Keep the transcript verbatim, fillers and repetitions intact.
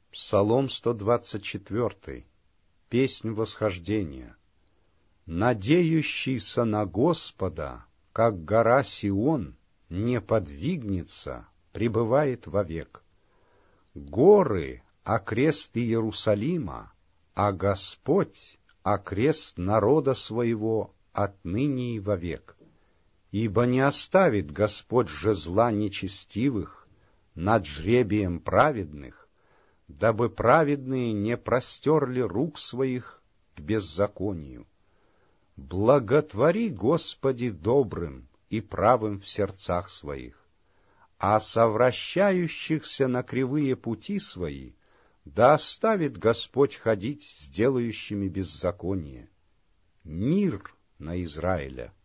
Псалом сто двадцать четыре. Песнь восхождения. Надеющийся на Господа, как гора Сион, не подвигнется, пребывает вовек. Горы — окрест Иерусалима, а Господь — окрест народа своего отныне и вовек. Ибо не оставит Господь жезла нечестивых над жребием праведных, дабы праведные не простерли рук своих к беззаконию. Благотвори, Господи, добрым и правым в сердцах своих, а совращающихся на кривые пути свои да оставит Господь ходить с делающими беззаконие. Мир на Израиля!